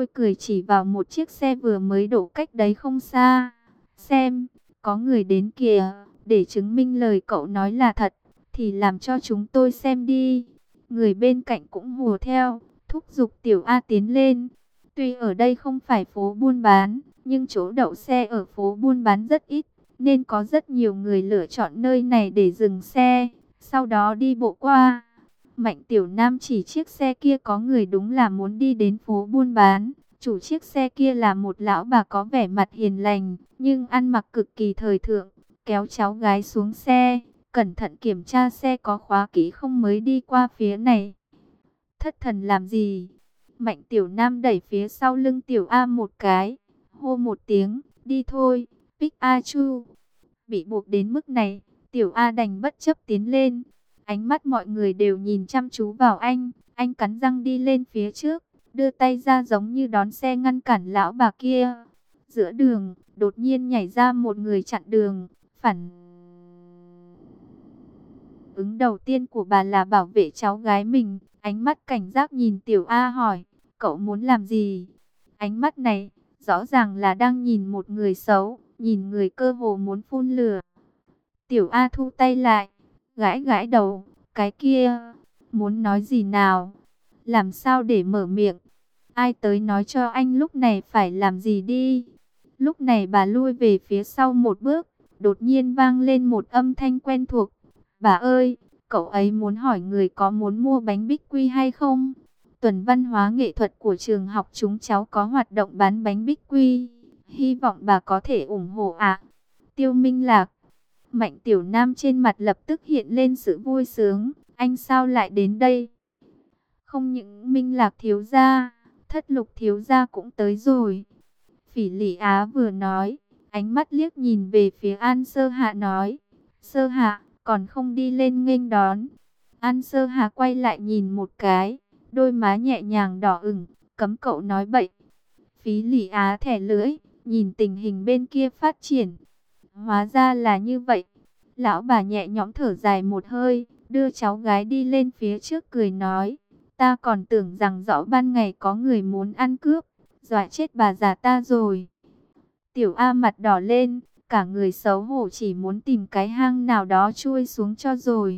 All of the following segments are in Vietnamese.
tôi cười chỉ vào một chiếc xe vừa mới đổ cách đấy không xa. Xem, có người đến kìa, để chứng minh lời cậu nói là thật, thì làm cho chúng tôi xem đi. Người bên cạnh cũng hùa theo, thúc giục Tiểu A tiến lên. Tuy ở đây không phải phố buôn bán, nhưng chỗ đậu xe ở phố buôn bán rất ít, nên có rất nhiều người lựa chọn nơi này để dừng xe, sau đó đi bộ qua. Mạnh Tiểu Nam chỉ chiếc xe kia có người đúng là muốn đi đến phố buôn bán. Chủ chiếc xe kia là một lão bà có vẻ mặt hiền lành, nhưng ăn mặc cực kỳ thời thượng, kéo cháu gái xuống xe, cẩn thận kiểm tra xe có khóa kỹ không mới đi qua phía này. Thất thần làm gì? Mạnh Tiểu Nam đẩy phía sau lưng Tiểu A một cái, hô một tiếng, đi thôi, Pikachu. Bị buộc đến mức này, Tiểu A đành bất chấp tiến lên. Ánh mắt mọi người đều nhìn chăm chú vào anh cắn răng đi lên phía trước, đưa tay ra giống như đón xe ngăn cản lão bà kia. Giữa đường, đột nhiên nhảy ra một người chặn đường, phản ứng đầu tiên của bà là bảo vệ cháu gái mình, ánh mắt cảnh giác nhìn Tiểu A hỏi, cậu muốn làm gì? Ánh mắt này, rõ ràng là đang nhìn một người xấu, nhìn người cơ hồ muốn phun lửa. Tiểu A thu tay lại, gãi gãi đầu, cái kia, muốn nói gì nào? Làm sao để mở miệng? Ai tới nói cho anh lúc này phải làm gì đi? Lúc này bà lui về phía sau một bước, đột nhiên vang lên một âm thanh quen thuộc. Bà ơi, cậu ấy muốn hỏi người có muốn mua bánh bích quy hay không? Tuần văn hóa nghệ thuật của trường học chúng cháu có hoạt động bán bánh bích quy. Hy vọng bà có thể ủng hộ ạ. Tiêu Minh Lạc. Mạnh Tiểu Nam trên mặt lập tức hiện lên sự vui sướng. Anh sao lại đến đây? Không những Minh Lạc thiếu gia, Thất Lục thiếu gia cũng tới rồi. Phỉ Lị Á vừa nói, ánh mắt liếc nhìn về phía An Sơ Hạ nói. Sơ Hạ, còn không đi lên nghênh đón. An Sơ Hạ quay lại nhìn một cái, đôi má nhẹ nhàng đỏ ửng, cấm cậu nói bậy. Phí Lị Á thẻ lưỡi, nhìn tình hình bên kia phát triển. Hóa ra là như vậy. Lão bà nhẹ nhõm thở dài một hơi, đưa cháu gái đi lên phía trước cười nói. Ta còn tưởng rằng rõ ban ngày có người muốn ăn cướp, dọa chết bà già ta rồi. Tiểu A mặt đỏ lên, cả người xấu hổ chỉ muốn tìm cái hang nào đó chui xuống cho rồi.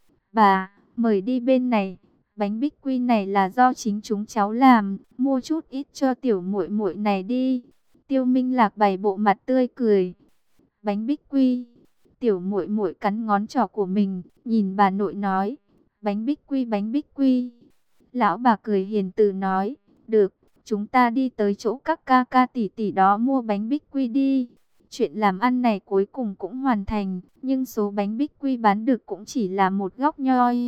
Bà, mời đi bên này, bánh bích quy này là do chính chúng cháu làm, mua chút ít cho tiểu muội muội này đi. Tiêu Minh Lạc bày bộ mặt tươi cười. Bánh bích quy. Tiểu muội muội cắn ngón trỏ của mình, nhìn bà nội nói, bánh bích quy, bánh bích quy. Lão bà cười hiền từ nói, được, chúng ta đi tới chỗ các ca ca tỷ tỷ đó mua bánh bích quy đi. Chuyện làm ăn này cuối cùng cũng hoàn thành, nhưng số bánh bích quy bán được cũng chỉ là một góc nhoi.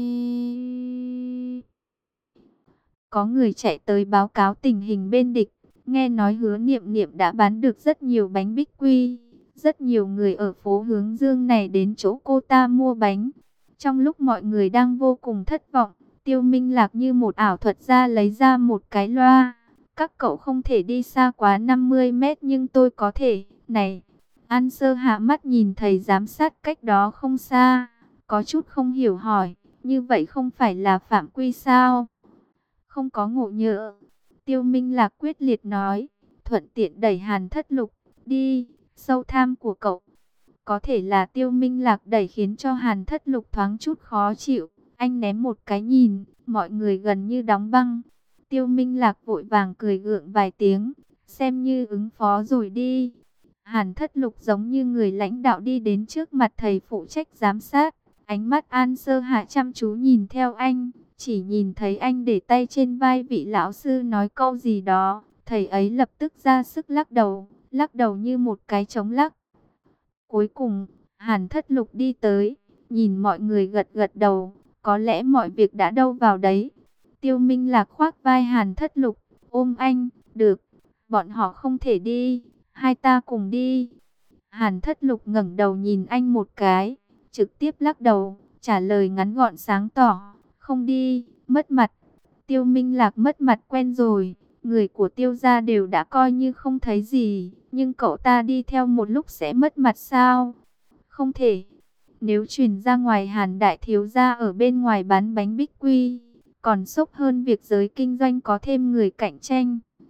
Có người chạy tới báo cáo tình hình bên địch, nghe nói Hứa Niệm Niệm đã bán được rất nhiều bánh bích quy. Rất nhiều người ở phố Hướng Dương này đến chỗ cô ta mua bánh. Trong lúc mọi người đang vô cùng thất vọng, Tiêu Minh Lạc như một ảo thuật gia lấy ra một cái loa. Các cậu không thể đi xa quá 50 mét nhưng tôi có thể. Này, An Sơ hạ mắt nhìn thầy giám sát cách đó không xa, có chút không hiểu hỏi, như vậy không phải là phạm quy sao? Không có ngộ nhỡ. Tiêu Minh Lạc quyết liệt nói, thuận tiện đẩy Hàn Thất Lục, đi, sâu tham của cậu. Có thể là Tiêu Minh Lạc đẩy khiến cho Hàn Thất Lục thoáng chút khó chịu. Anh ném một cái nhìn, mọi người gần như đóng băng. Tiêu Minh Lạc vội vàng cười gượng vài tiếng, xem như ứng phó rồi đi. Hàn Thất Lục giống như người lãnh đạo đi đến trước mặt thầy phụ trách giám sát. Ánh mắt An Sơ Hạ chăm chú nhìn theo anh, chỉ nhìn thấy anh để tay trên vai vị lão sư nói câu gì đó. Thầy ấy lập tức ra sức lắc đầu như một cái trống lắc. Cuối cùng, Hàn Thất Lục đi tới, nhìn mọi người gật gật đầu, có lẽ mọi việc đã đâu vào đấy. Tiêu Minh Lạc khoác vai Hàn Thất Lục, ôm anh, được, bọn họ không thể đi, hai ta cùng đi. Hàn Thất Lục ngẩng đầu nhìn anh một cái, trực tiếp lắc đầu, trả lời ngắn gọn sáng tỏ, không đi, mất mặt. Tiêu Minh Lạc mất mặt quen rồi, người của Tiêu gia đều đã coi như không thấy gì, nhưng cậu ta đi theo một lúc sẽ mất mặt sao? Không thể. Nếu truyền ra ngoài Hàn đại thiếu gia ở bên ngoài bán bánh bích quy, còn sốc hơn việc giới kinh doanh có thêm người cạnh tranh.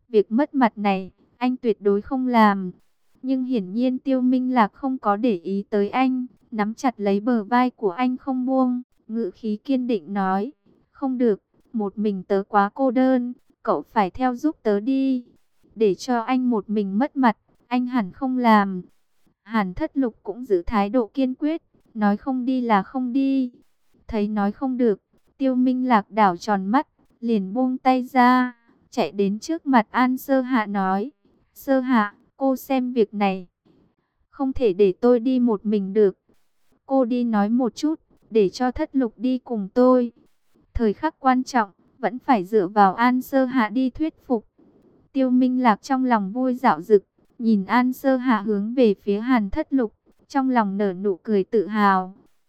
Việc mất mặt này, anh tuyệt đối không làm. Nhưng hiển nhiên Tiêu Minh Lạc không có để ý tới anh, nắm chặt lấy bờ vai của anh không buông, ngữ khí kiên định nói, không được, một mình tớ quá cô đơn, cậu phải theo giúp tớ đi. Để cho anh một mình mất mặt, anh hẳn không làm. Hàn Thất Lục cũng giữ thái độ kiên quyết, nói không đi là không đi. Thấy nói không được, Tiêu Minh Lạc đảo tròn mắt, liền buông tay ra, chạy đến trước mặt An Sơ Hạ nói, Sơ Hạ, cô xem việc này, không thể để tôi đi một mình được. Cô đi nói một chút, để cho Thất Lục đi cùng tôi. Thời khắc quan trọng, vẫn phải dựa vào An Sơ Hạ đi thuyết phục. Tiêu Minh Lạc trong lòng vui dạo dực, nhìn An Sơ Hạ hướng về phía Hàn Thất Lục, trong lòng nở nụ cười tự hào.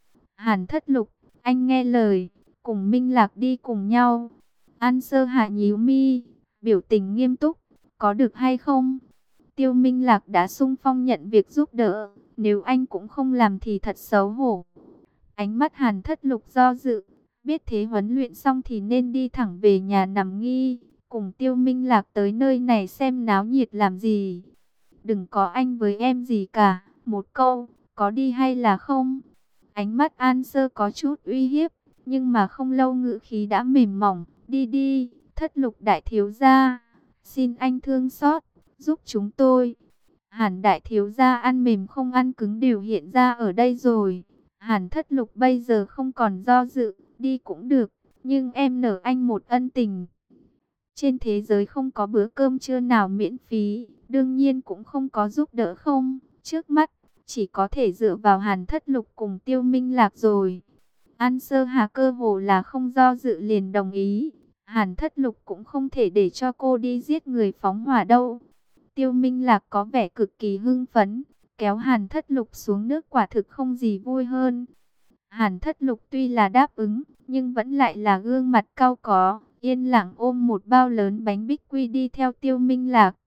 Hàn Thất Lục, anh nghe lời, cùng Minh Lạc đi cùng nhau. An Sơ Hạ nhíu mi, biểu tình nghiêm túc, có được hay không? Tiêu Minh Lạc đã sung phong nhận việc giúp đỡ, nếu anh cũng không làm thì thật xấu hổ. Ánh mắt Hàn Thất Lục do dự, biết thế huấn luyện xong thì nên đi thẳng về nhà nằm nghi, cùng Tiêu Minh Lạc tới nơi này xem náo nhiệt làm gì. Đừng có anh với em gì cả, một câu, có đi hay là không? Ánh mắt An Sơ có chút uy hiếp, nhưng mà không lâu ngữ khí đã mềm mỏng, đi đi, Thất Lục đại thiếu gia, xin anh thương xót, giúp chúng tôi. Hàn đại thiếu gia ăn mềm không ăn cứng đều hiện ra ở đây rồi. Hàn Thất Lục bây giờ không còn do dự, đi cũng được, nhưng em nợ anh một ân tình. Trên thế giới không có bữa cơm trưa nào miễn phí, đương nhiên cũng không có giúp đỡ không. Trước mắt, chỉ có thể dựa vào Hàn Thất Lục cùng Tiêu Minh Lạc rồi. An Sơ Hà cơ hồ là không do dự liền đồng ý. Hàn Thất Lục cũng không thể để cho cô đi giết người phóng hỏa đâu. Tiêu Minh Lạc có vẻ cực kỳ hưng phấn, kéo Hàn Thất Lục xuống nước quả thực không gì vui hơn. Hàn Thất Lục tuy là đáp ứng, nhưng vẫn lại là gương mặt cau có, yên lặng ôm một bao lớn bánh bích quy đi theo Tiêu Minh Lạc.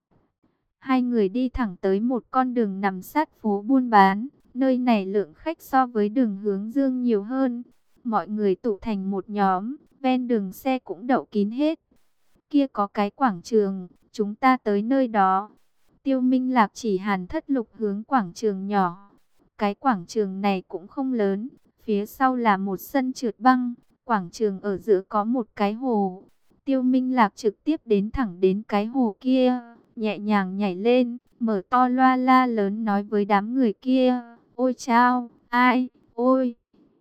Hai người đi thẳng tới một con đường nằm sát phố buôn bán, nơi này lượng khách so với đường hướng dương nhiều hơn. Mọi người tụ thành một nhóm, ven đường xe cũng đậu kín hết. Kia có cái quảng trường, chúng ta tới nơi đó. Tiêu Minh Lạc chỉ Hàn Thất Lục hướng quảng trường nhỏ. Cái quảng trường này cũng không lớn, phía sau là một sân trượt băng, quảng trường ở giữa có một cái hồ. Tiêu Minh Lạc trực tiếp đến thẳng đến cái hồ kia, nhẹ nhàng nhảy lên, mở to loa la lớn nói với đám người kia, ôi chao, ai, ôi.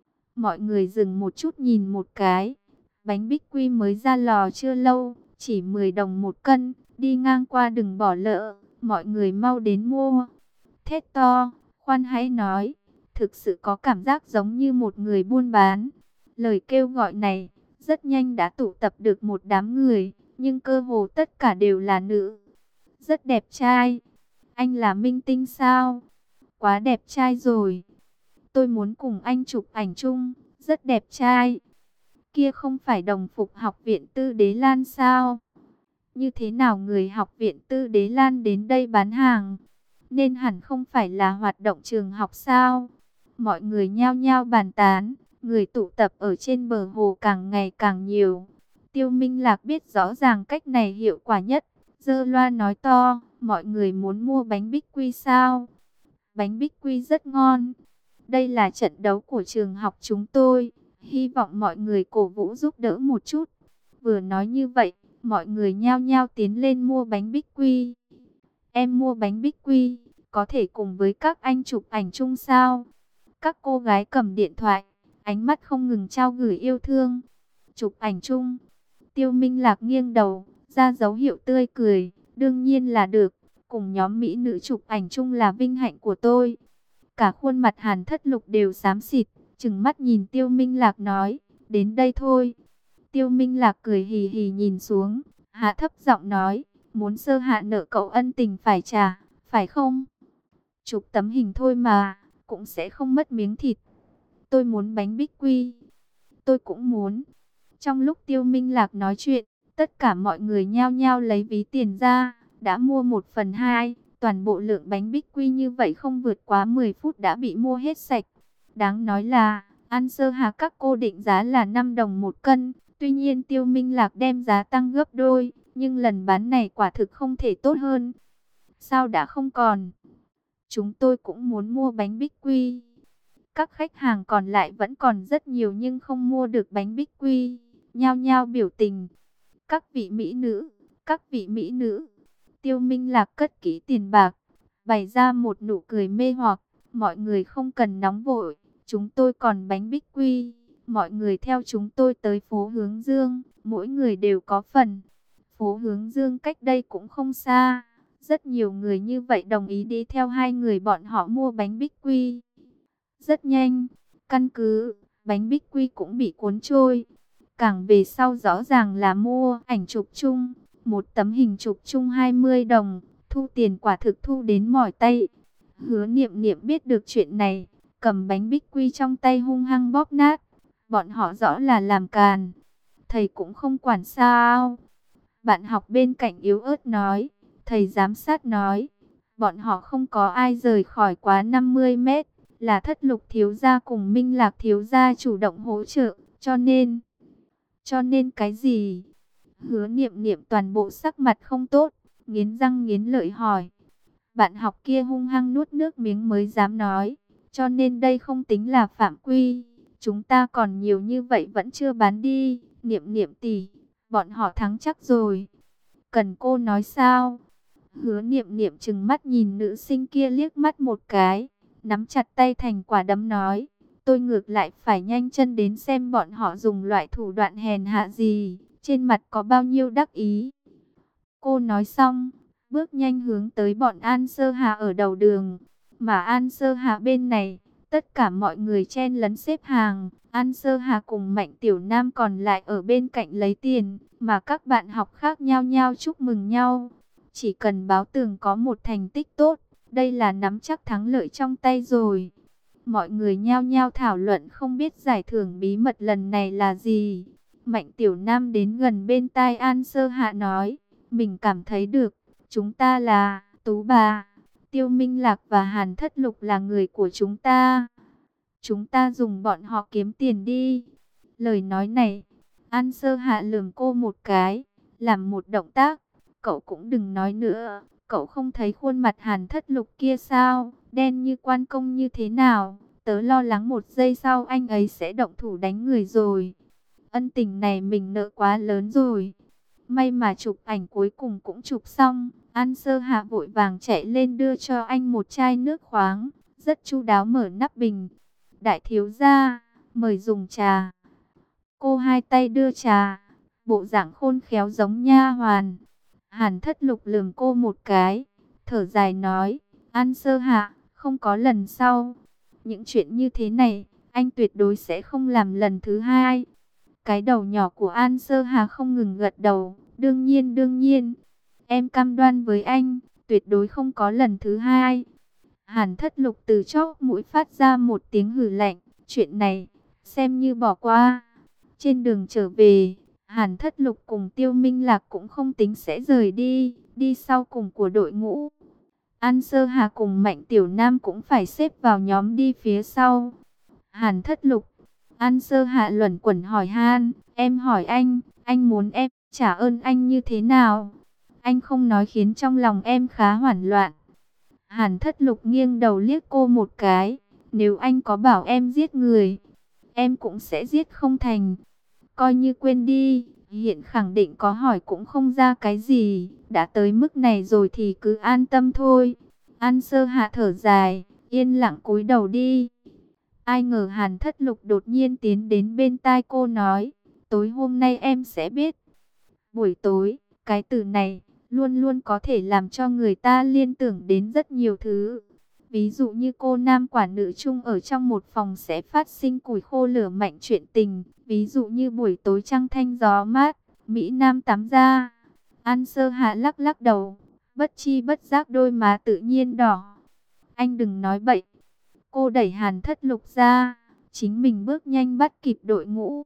Mọi người dừng một chút nhìn một cái, bánh bích quy mới ra lò chưa lâu, chỉ 10 đồng một cân, đi ngang qua đừng bỏ lỡ, mọi người mau đến mua. Thét to, khoan hãy nói, thực sự có cảm giác giống như một người buôn bán. Lời kêu gọi này, rất nhanh đã tụ tập được một đám người, nhưng cơ hồ tất cả đều là nữ. Rất đẹp trai. Anh là minh tinh sao? Quá đẹp trai rồi. Tôi muốn cùng anh chụp ảnh chung, rất đẹp trai. Kia không phải đồng phục học viện Tư Đế Lan sao? Như thế nào người học viện Tư Đế Lan đến đây bán hàng? Nên hẳn không phải là hoạt động trường học sao? Mọi người nhao nhao bàn tán, người tụ tập ở trên bờ hồ càng ngày càng nhiều. Tiêu Minh Lạc biết rõ ràng cách này hiệu quả nhất, giơ loa nói to, mọi người muốn mua bánh bích quy sao? Bánh bích quy rất ngon. Đây là trận đấu của trường học chúng tôi, hy vọng mọi người cổ vũ giúp đỡ một chút. Vừa nói như vậy, mọi người nhao nhao tiến lên mua bánh bích quy. Em mua bánh bích quy, có thể cùng với các anh chụp ảnh chung sao? Các cô gái cầm điện thoại, ánh mắt không ngừng trao gửi yêu thương. Chụp ảnh chung. Tiêu Minh Lạc nghiêng đầu, ra dấu hiệu tươi cười, đương nhiên là được. Cùng nhóm mỹ nữ chụp ảnh chung là vinh hạnh của tôi. Cả khuôn mặt Hàn Thất Lục đều xám xịt, trừng mắt nhìn Tiêu Minh Lạc nói, đến đây thôi. Tiêu Minh Lạc cười hì hì nhìn xuống, hạ thấp giọng nói, muốn Sơ Hạ nợ cậu ân tình phải trả, phải không? Chụp tấm hình thôi mà, cũng sẽ không mất miếng thịt. Tôi muốn bánh bích quy. Tôi cũng muốn. Trong lúc Tiêu Minh Lạc nói chuyện, tất cả mọi người nhao nhao lấy ví tiền ra, đã mua 1/2. Toàn bộ lượng bánh bích quy như vậy không vượt quá 10 phút đã bị mua hết sạch. Đáng nói là, An Sơ Hà các cô định giá là 5 đồng một cân. Tuy nhiên Tiêu Minh Lạc đem giá tăng gấp đôi, nhưng lần bán này quả thực không thể tốt hơn. Sao đã không còn? Chúng tôi cũng muốn mua bánh bích quy. Các khách hàng còn lại vẫn còn rất nhiều nhưng không mua được bánh bích quy. Nhao nhao biểu tình. Các vị mỹ nữ, các vị mỹ nữ. Tiêu Minh Lạc cất kỹ tiền bạc, bày ra một nụ cười mê hoặc. Mọi người không cần nóng vội, chúng tôi còn bánh bích quy. Mọi người theo chúng tôi tới phố Hướng Dương, mỗi người đều có phần. Phố Hướng Dương cách đây cũng không xa. Rất nhiều người như vậy đồng ý đi theo hai người bọn họ mua bánh bích quy. Rất nhanh, căn cứ, bánh bích quy cũng bị cuốn trôi. Càng về sau rõ ràng là mua ảnh chụp chung. Một tấm hình chụp chung 20 đồng, thu tiền quả thực thu đến mỏi tay. Hứa Niệm Niệm biết được chuyện này, cầm bánh bích quy trong tay hung hăng bóp nát. Bọn họ rõ là làm càn. Thầy cũng không quản sao. Bạn học bên cạnh yếu ớt nói. Thầy giám sát nói. Bọn họ không có ai rời khỏi quá 50 mét. Là Thất Lục thiếu gia cùng Minh Lạc thiếu gia chủ động hỗ trợ. Cho nên cái gì? Hứa Niệm Niệm toàn bộ sắc mặt không tốt. Nghiến răng nghiến lợi hỏi. Bạn học kia hung hăng nuốt nước miếng mới dám nói. Cho nên đây không tính là phạm quy. Chúng ta còn nhiều như vậy vẫn chưa bán đi. Niệm Niệm tỷ, bọn họ thắng chắc rồi. Cần cô nói sao? Hứa Niệm Niệm trừng mắt nhìn nữ sinh kia liếc mắt một cái, nắm chặt tay thành quả đấm nói. Tôi ngược lại phải nhanh chân đến xem bọn họ dùng loại thủ đoạn hèn hạ gì, trên mặt có bao nhiêu đắc ý. Cô nói xong, bước nhanh hướng tới bọn An Sơ Hà ở đầu đường. Mà An Sơ Hà bên này, tất cả mọi người chen lấn xếp hàng. An Sơ Hà cùng Mạnh Tiểu Nam còn lại ở bên cạnh lấy tiền, mà các bạn học khác nhao nhao chúc mừng nhau. Chỉ cần báo tường có một thành tích tốt, đây là nắm chắc thắng lợi trong tay rồi. Mọi người nhao nhao thảo luận không biết giải thưởng bí mật lần này là gì. Mạnh Tiểu Nam đến gần bên tai An Sơ Hạ nói, mình cảm thấy được, chúng ta là Tú Bà, Tiêu Minh Lạc và Hàn Thất Lục là người của chúng ta. Chúng ta dùng bọn họ kiếm tiền đi. Lời nói này, An Sơ Hạ lườm cô một cái, làm một động tác. Cậu cũng đừng nói nữa, cậu không thấy khuôn mặt Hàn Thất Lục kia sao, đen như quan công như thế nào. Tớ lo lắng một giây sau anh ấy sẽ động thủ đánh người rồi. Ân tình này mình nợ quá lớn rồi. May mà chụp ảnh cuối cùng cũng chụp xong. An Sơ Hạ vội vàng chạy lên đưa cho anh một chai nước khoáng, rất chu đáo mở nắp bình. Đại thiếu gia, mời dùng trà. Cô hai tay đưa trà, bộ dạng khôn khéo giống nha hoàn. Hàn Thất Lục lườm cô một cái, thở dài nói, An Sơ Hạ, không có lần sau. Những chuyện như thế này, anh tuyệt đối sẽ không làm lần thứ hai. Cái đầu nhỏ của An Sơ Hà không ngừng gật đầu, đương nhiên, em cam đoan với anh, tuyệt đối không có lần thứ hai. Hàn Thất Lục từ chóp mũi phát ra một tiếng hừ lạnh, chuyện này, xem như bỏ qua. Trên đường trở về, Hàn Thất Lục cùng Tiêu Minh Lạc cũng không tính sẽ rời đi, đi sau cùng của đội ngũ. An Sơ Hà cùng Mạnh Tiểu Nam cũng phải xếp vào nhóm đi phía sau. Hàn Thất Lục, An Sơ Hà luẩn quẩn hỏi han, em hỏi anh muốn em trả ơn anh như thế nào? Anh không nói khiến trong lòng em khá hoảng loạn. Hàn Thất Lục nghiêng đầu liếc cô một cái, nếu anh có bảo em giết người, em cũng sẽ giết không thành. Coi như quên đi, hiện khẳng định có hỏi cũng không ra cái gì, đã tới mức này rồi thì cứ an tâm thôi. An Sơ Hạ thở dài, yên lặng cúi đầu đi. Ai ngờ Hàn Thất Lục đột nhiên tiến đến bên tai cô nói, tối hôm nay em sẽ biết. Buổi tối, cái từ này luôn luôn có thể làm cho người ta liên tưởng đến rất nhiều thứ. Ví dụ như cô nam quả nữ chung ở trong một phòng sẽ phát sinh củi khô lửa mạnh chuyện tình. Ví dụ như buổi tối trăng thanh gió mát, Mỹ Nam tắm ra. An Sơ Hạ lắc lắc đầu, bất chi bất giác đôi má tự nhiên đỏ. Anh đừng nói bậy. Cô đẩy Hàn Thất Lục ra, chính mình bước nhanh bắt kịp đội ngũ.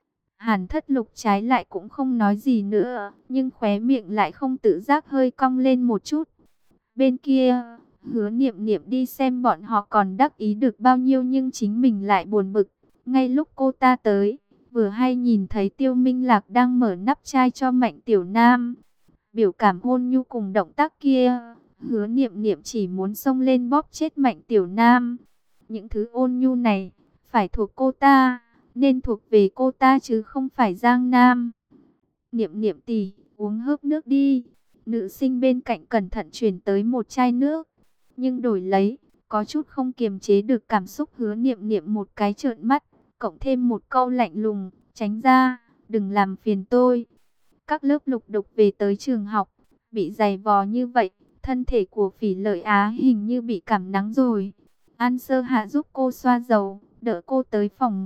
Hàn Thất Lục trái lại cũng không nói gì nữa, nhưng khóe miệng lại không tự giác hơi cong lên một chút. Bên kia, Hứa Niệm Niệm đi xem bọn họ còn đắc ý được bao nhiêu nhưng chính mình lại buồn bực. Ngay lúc cô ta tới, vừa hay nhìn thấy Tiêu Minh Lạc đang mở nắp chai cho Mạnh Tiểu Nam. biểu cảm ôn nhu cùng động tác kia, Hứa Niệm Niệm chỉ muốn xông lên bóp chết Mạnh Tiểu Nam. Những thứ ôn nhu này phải thuộc cô ta, nên thuộc về cô ta chứ không phải Giang Nam. Niệm Niệm tỷ, uống hớp nước đi. Nữ sinh bên cạnh cẩn thận chuyển tới một chai nước, nhưng đổi lấy, có chút không kiềm chế được cảm xúc. Hứa Niệm Niệm một cái trợn mắt, cộng thêm một câu lạnh lùng, tránh ra, đừng làm phiền tôi. Các lớp lục đục về tới trường học, bị giày vò như vậy, thân thể của Phỉ Lợi Á hình như bị cảm nắng rồi. An Sơ Hạ giúp cô xoa dầu, đỡ cô tới phòng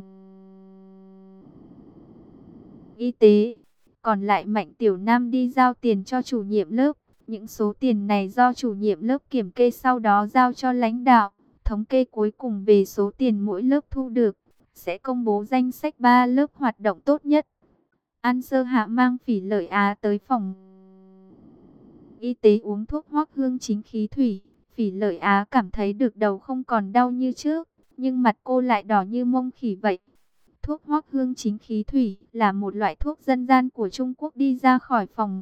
y tế. Còn lại Mạnh Tiểu Nam đi giao tiền cho chủ nhiệm lớp. Những số tiền này do chủ nhiệm lớp kiểm kê, sau đó giao cho lãnh đạo. Thống kê cuối cùng về số tiền mỗi lớp thu được, sẽ công bố danh sách 3 lớp hoạt động tốt nhất. An Sơ Hạ mang Phỉ Lợi Á tới phòng y tế uống thuốc Hoắc Hương Chính khí thủy. Phỉ Lợi Á cảm thấy được đầu không còn đau như trước, nhưng mặt cô lại đỏ như mông khỉ vậy. Thuốc Hoắc Hương Chính khí thủy là một loại thuốc dân gian của Trung Quốc. Đi ra khỏi phòng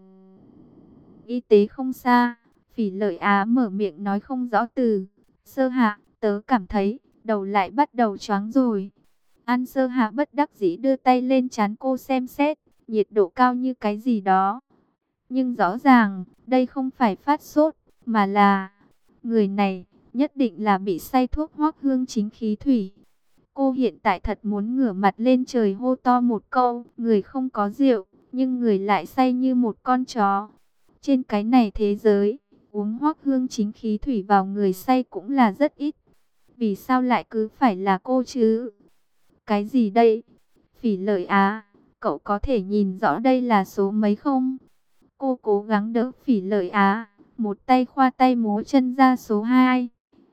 y tế không xa, Phỉ Lợi Á mở miệng nói không rõ từ. Sơ Hạ, tớ cảm thấy đầu lại bắt đầu choáng rồi. An Sơ Hạ bất đắc dĩ đưa tay lên trán cô xem xét, nhiệt độ cao như cái gì đó. Nhưng rõ ràng, đây không phải phát sốt, mà là người này nhất định là bị say thuốc Hoắc Hương Chính khí thủy. Cô hiện tại thật muốn ngửa mặt lên trời hô to một câu, người không có rượu, nhưng người lại say như một con chó. Trên cái này thế giới, uống Hoắc Hương Chính khí thủy vào người say cũng là rất ít. Vì sao lại cứ phải là cô chứ? Cái gì đây? Phỉ Lợi Á, cậu có thể nhìn rõ đây là số mấy không? Cô cố gắng đỡ Phỉ Lợi Á, một tay khoa tay múa chân ra số 2.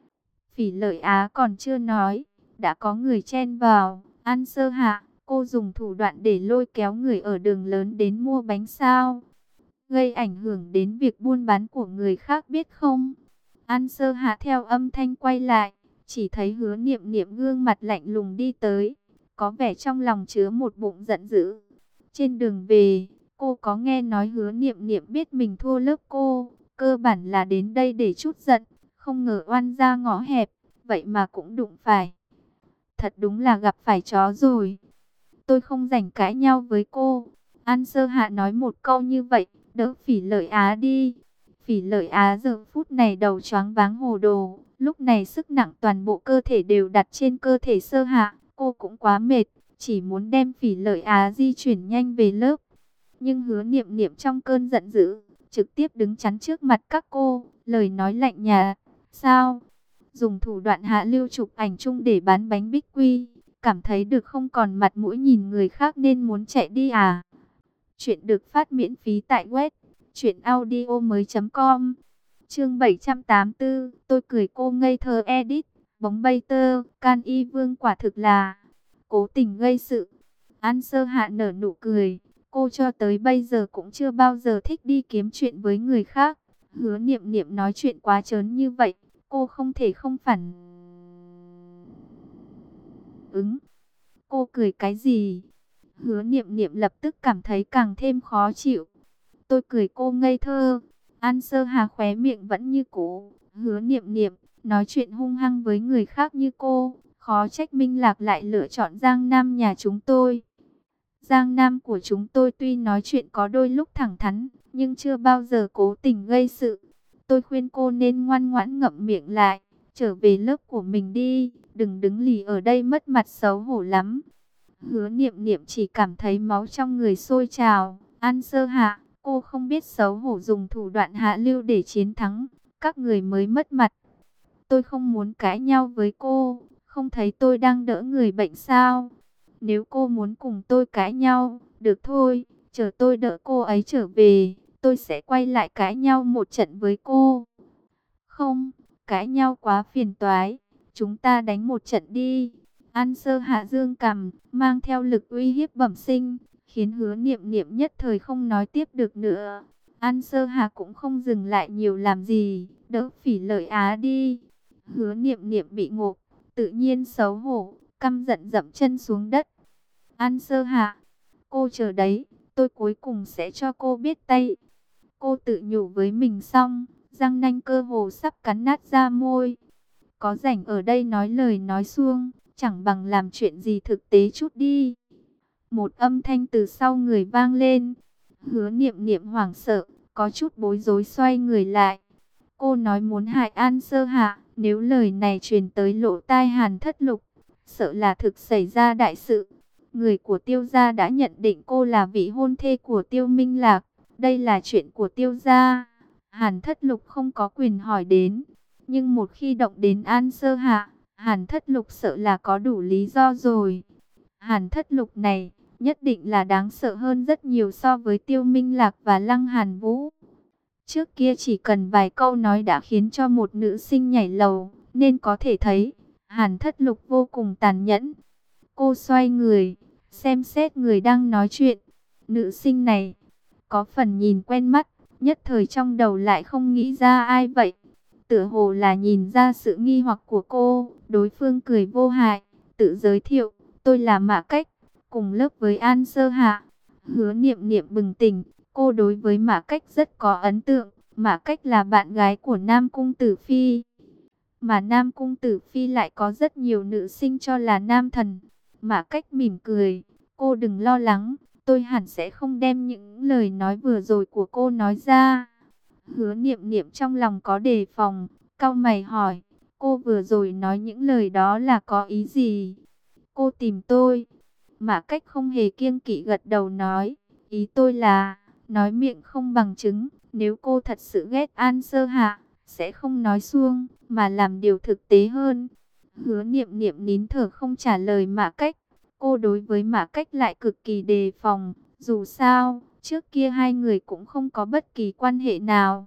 Phỉ Lợi Á còn chưa nói, đã có người chen vào. An Sơ Hạ, cô dùng thủ đoạn để lôi kéo người ở đường lớn đến mua bánh sao? Gây ảnh hưởng đến việc buôn bán của người khác biết không? An Sơ Hạ theo âm thanh quay lại, chỉ thấy Hứa Niệm Niệm gương mặt lạnh lùng đi tới, có vẻ trong lòng chứa một bụng giận dữ. Trên đường về, cô có nghe nói Hứa Niệm Niệm biết mình thua lớp cô, cơ bản là đến đây để trút giận, không ngờ oan ra ngõ hẹp, vậy mà cũng đụng phải. Thật đúng là gặp phải chó rồi. Tôi không rảnh cãi nhau với cô. An Sơ Hạ nói một câu như vậy, đỡ Phỉ Lợi Á đi. Phỉ Lợi Á giờ phút này đầu choáng váng hồ đồ, lúc này sức nặng toàn bộ cơ thể đều đặt trên cơ thể Sơ Hạ. Cô cũng quá mệt, chỉ muốn đem Phỉ Lợi Á di chuyển nhanh về lớp. Nhưng Hứa Niệm Niệm trong cơn giận dữ, trực tiếp đứng chắn trước mặt các cô, lời nói lạnh nhạt. Sao? Dùng thủ đoạn hạ lưu chụp ảnh chung để bán bánh bích quy, cảm thấy được không còn mặt mũi nhìn người khác nên muốn chạy đi à? Chuyện được phát miễn phí tại web truyệnaudiomoi.com. Chương 784, tôi cười cô ngây thơ edit, bóng bay tơ, can y vương quả thực là cố tình gây sự. An Sơ Hạ nở nụ cười, cô cho tới bây giờ cũng chưa bao giờ thích đi kiếm chuyện với người khác. Hứa Niệm Niệm nói chuyện quá trớn như vậy, cô không thể không phản ứng. Cô cười cái gì? Hứa Niệm Niệm lập tức cảm thấy càng thêm khó chịu. Tôi cười cô ngây thơ. An Sơ Hà khóe miệng vẫn như cũ. Hứa Niệm Niệm, nói chuyện hung hăng với người khác như cô, khó trách Minh Lạc lại lựa chọn Giang Nam nhà chúng tôi. Giang Nam của chúng tôi tuy nói chuyện có đôi lúc thẳng thắn, nhưng chưa bao giờ cố tình gây sự. Tôi khuyên cô nên ngoan ngoãn ngậm miệng lại, trở về lớp của mình đi, đừng đứng lì ở đây mất mặt xấu hổ lắm. Hứa Niệm Niệm chỉ cảm thấy máu trong người sôi trào. An Sơ Hạ, cô không biết xấu hổ dùng thủ đoạn hạ lưu để chiến thắng, các người mới mất mặt. Tôi không muốn cãi nhau với cô, không thấy tôi đang đỡ người bệnh sao? Nếu cô muốn cùng tôi cãi nhau, được thôi, chờ tôi đỡ cô ấy trở về, tôi sẽ quay lại cãi nhau một trận với cô. Không, cãi nhau quá phiền toái, chúng ta đánh một trận đi. An Sơ Hạ dương cằm, mang theo lực uy hiếp bẩm sinh, khiến Hứa Niệm Niệm nhất thời không nói tiếp được nữa. An Sơ Hạ cũng không dừng lại nhiều làm gì, đỡ Phỉ Lợi Á đi. Hứa Niệm Niệm bị ngộp, tự nhiên xấu hổ, căm giận dậm chân xuống đất. An Sơ Hạ, cô chờ đấy, tôi cuối cùng sẽ cho cô biết tay. Cô tự nhủ với mình xong, răng nanh cơ hồ sắp cắn nát da môi. Có rảnh ở đây nói lời nói suông, chẳng bằng làm chuyện gì thực tế chút đi. Một âm thanh từ sau người vang lên. Hứa Niệm Niệm hoảng sợ, có chút bối rối xoay người lại. Cô nói muốn hại An Sơ Hạ, nếu lời này truyền tới lỗ tai Hàn Thất Lục, sợ là thực xảy ra đại sự. Người của Tiêu gia đã nhận định cô là vị hôn thê của Tiêu Minh Lạc, đây là chuyện của Tiêu gia. Hàn Thất Lục không có quyền hỏi đến, nhưng một khi động đến An Sơ Hạ, Hàn Thất Lục sợ là có đủ lý do rồi. Hàn Thất Lục này nhất định là đáng sợ hơn rất nhiều so với Tiêu Minh Lạc và Lăng Hàn Vũ. Trước kia chỉ cần vài câu nói đã khiến cho một nữ sinh nhảy lầu, nên có thể thấy Hàn Thất Lục vô cùng tàn nhẫn. Cô xoay người, xem xét người đang nói chuyện. Nữ sinh này có phần nhìn quen mắt, nhất thời trong đầu lại không nghĩ ra ai vậy. Tựa hồ là nhìn ra sự nghi hoặc của cô, đối phương cười vô hại, tự giới thiệu, tôi là Mã Cách, cùng lớp với An Sơ Hạ. Hứa Niệm Niệm bừng tỉnh, cô đối với Mã Cách rất có ấn tượng. Mã Cách là bạn gái của Nam Cung Tử Phi, mà Nam Cung Tử Phi lại có rất nhiều nữ sinh cho là nam thần. Mã Cách mỉm cười, cô đừng lo lắng, tôi hẳn sẽ không đem những lời nói vừa rồi của cô nói ra. Hứa Niệm Niệm trong lòng có đề phòng, cau mày hỏi, cô vừa rồi nói những lời đó là có ý gì? Cô tìm tôi. Mã Cách không hề kiêng kỵ gật đầu nói, ý tôi là, nói miệng không bằng chứng, nếu cô thật sự ghét An Sơ Hạ, sẽ không nói suông, mà làm điều thực tế hơn. Hứa Niệm Niệm nín thở không trả lời Mã Cách. Cô đối với Mã Cách lại cực kỳ đề phòng, dù sao, trước kia hai người cũng không có bất kỳ quan hệ nào.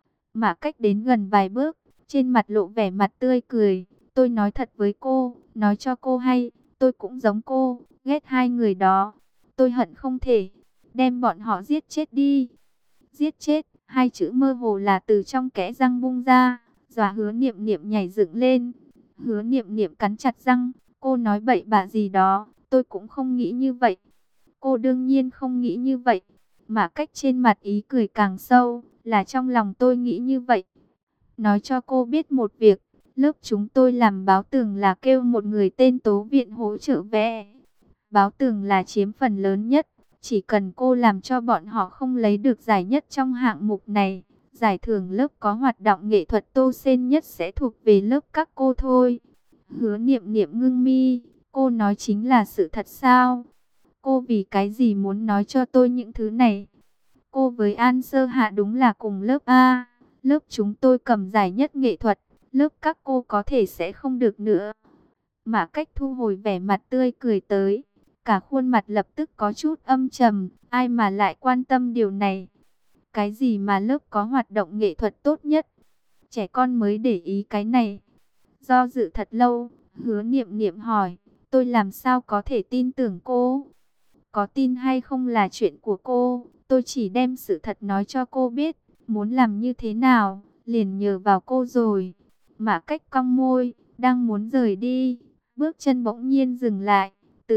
Mã Cách đến gần vài bước, trên mặt lộ vẻ mặt tươi cười. Tôi nói thật với cô, nói cho cô hay, tôi cũng giống cô, ghét hai người đó. Tôi hận không thể đem bọn họ giết chết đi. Giết chết, hai chữ mơ hồ là từ trong kẽ răng bung ra, dọa Hứa Niệm Niệm nhảy dựng lên. Hứa Niệm Niệm cắn chặt răng, cô nói bậy bạ gì đó, tôi cũng không nghĩ như vậy. Cô đương nhiên không nghĩ như vậy. Mã Cách trên mặt ý cười càng sâu, là trong lòng tôi nghĩ như vậy. Nói cho cô biết một việc, lớp chúng tôi làm báo tường là kêu một người tên Tố Viện hỗ trợ vẽ. Báo tường là chiếm phần lớn nhất, chỉ cần cô làm cho bọn họ không lấy được giải nhất trong hạng mục này, giải thưởng lớp có hoạt động nghệ thuật tô sen nhất sẽ thuộc về lớp các cô thôi. Hứa Niệm Niệm ngưng mi, cô nói chính là sự thật sao? Cô vì cái gì muốn nói cho tôi những thứ này? Cô với An Sơ Hạ đúng là cùng lớp A. Lớp chúng tôi cầm giải nhất nghệ thuật, lớp các cô có thể sẽ không được nữa. Mã Cách thu hồi vẻ mặt tươi cười tới, cả khuôn mặt lập tức có chút âm trầm, ai mà lại quan tâm điều này? Cái gì mà lớp có hoạt động nghệ thuật tốt nhất? Trẻ con mới để ý cái này. Do dự thật lâu, Hứa Niệm Niệm hỏi, tôi làm sao có thể tin tưởng cô? Có tin hay không là chuyện của cô, tôi chỉ đem sự thật nói cho cô biết, muốn làm như thế nào, liền nhờ vào cô rồi. Mã Cách cong môi, đang muốn rời đi, bước chân bỗng nhiên dừng lại.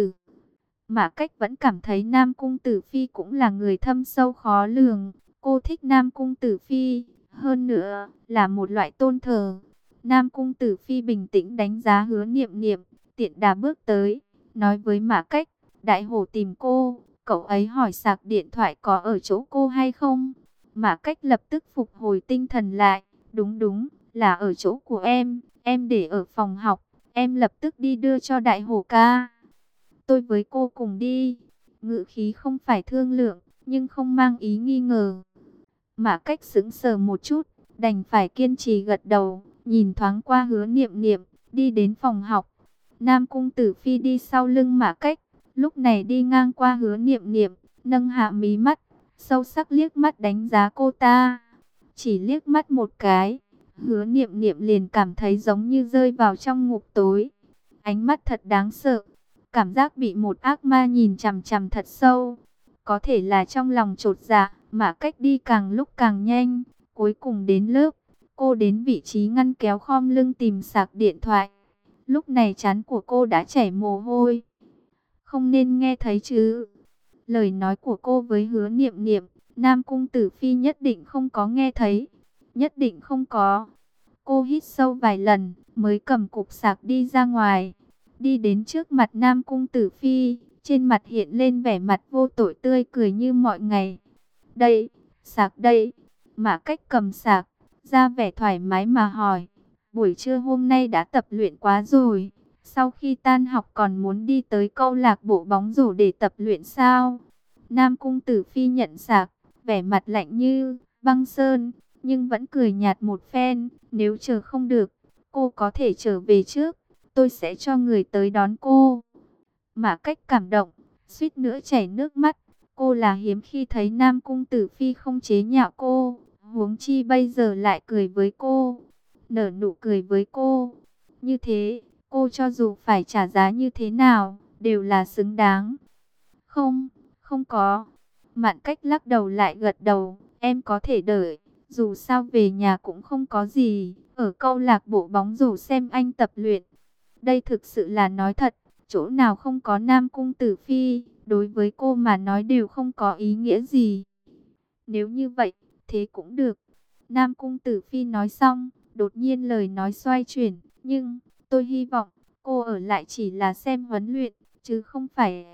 Mã Cách vẫn cảm thấy Nam Cung Tử Phi cũng là người thâm sâu khó lường. Cô thích Nam Cung Tử Phi, hơn nữa là một loại tôn thờ. Nam Cung Tử Phi bình tĩnh đánh giá Hứa Niệm Niệm, tiện đà bước tới, nói với Mã Cách, Đại Hổ tìm cô, cậu ấy hỏi sạc điện thoại có ở chỗ cô hay không? Mã Cách lập tức phục hồi tinh thần lại, đúng đúng, là ở chỗ của em để ở phòng học, em lập tức đi đưa cho Đại Hổ ca. Tôi với cô cùng đi. Ngữ khí không phải thương lượng, nhưng không mang ý nghi ngờ. Mã Cách sững sờ một chút, đành phải kiên trì gật đầu, nhìn thoáng qua Hứa Niệm Niệm, đi đến phòng học. Nam Cung Tử Phi đi sau lưng Mã Cách, lúc này đi ngang qua Hứa Niệm Niệm, nâng hạ mí mắt, sâu sắc liếc mắt đánh giá cô ta. Chỉ liếc mắt một cái, Hứa Niệm Niệm liền cảm thấy giống như rơi vào trong ngục tối. Ánh mắt thật đáng sợ. Cảm giác bị một ác ma nhìn chằm chằm thật sâu. Có thể là trong lòng chột dạ, Mã Cách đi càng lúc càng nhanh. Cuối cùng đến lớp, cô đến vị trí ngăn kéo khom lưng tìm sạc điện thoại. Lúc này trán của cô đã chảy mồ hôi. Không nên nghe thấy chứ. Lời nói của cô với Hứa Niệm Niệm, Nam Cung Tử Phi nhất định không có nghe thấy. Nhất định không có. Cô hít sâu vài lần, mới cầm cục sạc đi ra ngoài. Đi đến trước mặt Nam Cung Tử Phi, trên mặt hiện lên vẻ mặt vô tội tươi cười như mọi ngày. Đây, sạc đây. Mã Cách cầm sạc, ra vẻ thoải mái mà hỏi. Buổi trưa hôm nay đã tập luyện quá rồi. Sau khi tan học còn muốn đi tới câu lạc bộ bóng rổ để tập luyện sao? Nam Cung Tử Phi nhận sạc, vẻ mặt lạnh như băng sơn, nhưng vẫn cười nhạt một phen. Nếu chờ không được, cô có thể trở về trước, tôi sẽ cho người tới đón cô. Mã Cách cảm động, suýt nữa chảy nước mắt. Cô là hiếm khi thấy Nam Cung Tử Phi không chế nhạo cô, huống chi bây giờ lại cười với cô, nở nụ cười với cô. Như thế, cô cho dù phải trả giá như thế nào, đều là xứng đáng. Không, không có. Mạn Cách lắc đầu lại gật đầu, em có thể đợi, dù sao về nhà cũng không có gì, ở câu lạc bộ bóng rổ xem anh tập luyện. Đây thực sự là nói thật, chỗ nào không có Nam Cung Tử Phi, đối với cô mà nói đều không có ý nghĩa gì. Nếu như vậy, thế cũng được. Nam Cung Tử Phi nói xong, đột nhiên lời nói xoay chuyển, nhưng tôi hy vọng cô ở lại chỉ là xem huấn luyện, chứ không phải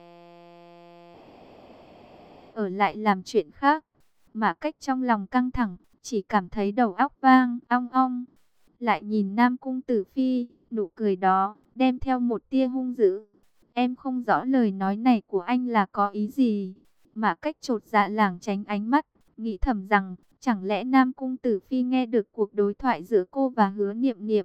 ở lại làm chuyện khác. Mã Cách trong lòng căng thẳng, chỉ cảm thấy đầu óc vang ong ong. Lại nhìn Nam Cung Tử Phi, nụ cười đó đem theo một tia hung dữ. Em không rõ lời nói này của anh là có ý gì. Mã Cách chột dạ lảng tránh ánh mắt, nghĩ thầm rằng chẳng lẽ Nam Cung Tử Phi nghe được cuộc đối thoại giữa cô và Hứa Niệm Niệm.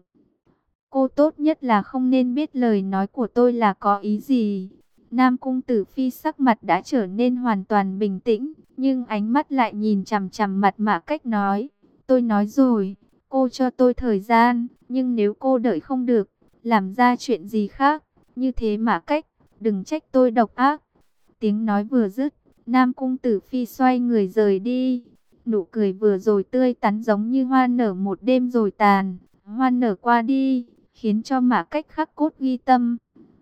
Cô tốt nhất là không nên biết lời nói của tôi là có ý gì. Nam Cung Tử Phi sắc mặt đã trở nên hoàn toàn bình tĩnh, nhưng ánh mắt lại nhìn chằm chằm mặt Mã Cách nói. Tôi nói rồi, cô cho tôi thời gian, nhưng nếu cô đợi không được, làm ra chuyện gì khác, như thế Mã Cách, đừng trách tôi độc ác. Tiếng nói vừa dứt, Nam Cung Tử Phi xoay người rời đi. Nụ cười vừa rồi tươi tắn giống như hoa nở một đêm rồi tàn, hoa nở qua đi, khiến cho Mã Cách khắc cốt ghi tâm.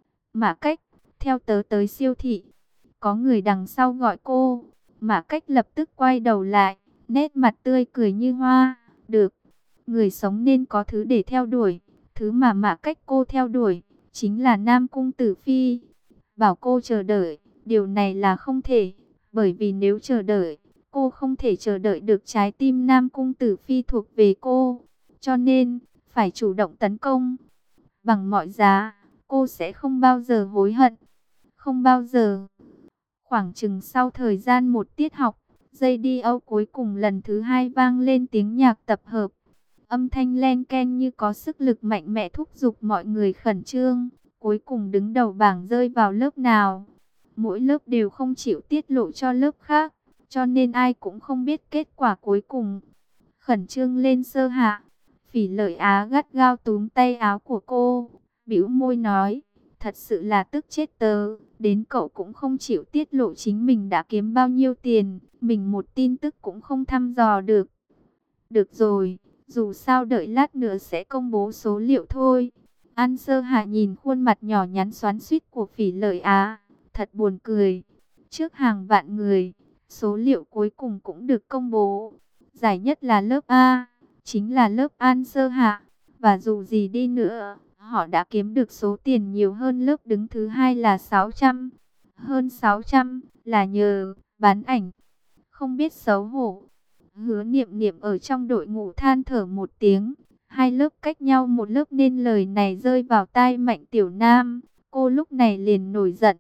Mã Cách, theo tớ tới siêu thị. Có người đằng sau gọi cô. Mã Cách lập tức quay đầu lại, nét mặt tươi cười như hoa. Được, người sống nên có thứ để theo đuổi. Thứ mà Mã Cách cô theo đuổi, chính là Nam Cung Tử Phi. Bảo cô chờ đợi, điều này là không thể. Bởi vì nếu chờ đợi, cô không thể chờ đợi được trái tim Nam Cung Tử Phi thuộc về cô. Cho nên, phải chủ động tấn công. Bằng mọi giá, cô sẽ không bao giờ hối hận. Không bao giờ. Khoảng chừng sau thời gian một tiết học, giây đi âu cuối cùng lần thứ hai vang lên tiếng nhạc tập hợp. Âm thanh len ken như có sức lực mạnh mẽ thúc giục mọi người khẩn trương. Cuối cùng đứng đầu bảng rơi vào lớp nào. Mỗi lớp đều không chịu tiết lộ cho lớp khác, cho nên ai cũng không biết kết quả cuối cùng. Khẩn trương lên sơ hạ, Phỉ Lợi Á gắt gao túm tay áo của cô, bĩu môi nói, thật sự là tức chết tớ, đến cậu cũng không chịu tiết lộ chính mình đã kiếm bao nhiêu tiền, mình một tin tức cũng không thăm dò được. Được rồi, dù sao đợi lát nữa sẽ công bố số liệu thôi. An Sơ Hạ nhìn khuôn mặt nhỏ nhắn xoắn xuýt của Phỉ Lợi Á, thật buồn cười. Trước hàng vạn người, số liệu cuối cùng cũng được công bố. Giải nhất là lớp A, chính là lớp An Sơ Hạ. Và dù gì đi nữa, họ đã kiếm được số tiền nhiều hơn lớp đứng thứ hai là 600. Hơn 600 là nhờ bán ảnh. Không biết xấu hổ. Hứa Niệm Niệm ở trong đội ngũ than thở một tiếng. Hai lớp cách nhau một lớp nên lời này rơi vào tai Mạnh Tiểu Nam. Cô lúc này liền nổi giận.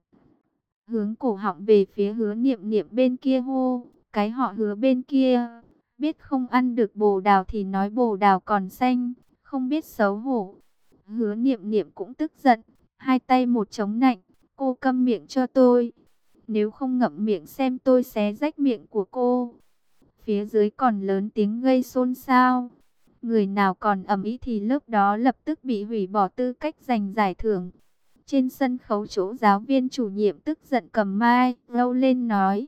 Hướng cổ họng về phía Hứa Niệm Niệm bên kia hô. Cái họ Hứa bên kia. Biết không ăn được bồ đào thì nói bồ đào còn xanh. Không biết xấu hổ. Hứa Niệm Niệm cũng tức giận. Hai tay một chống nạnh. Cô câm miệng cho tôi. Nếu không ngậm miệng xem tôi xé rách miệng của cô. Phía dưới còn lớn tiếng gây xôn xao. Người nào còn ầm ĩ thì lớp đó lập tức bị hủy bỏ tư cách giành giải thưởng. Trên sân khấu chỗ giáo viên chủ nhiệm tức giận cầm mai râu lên nói.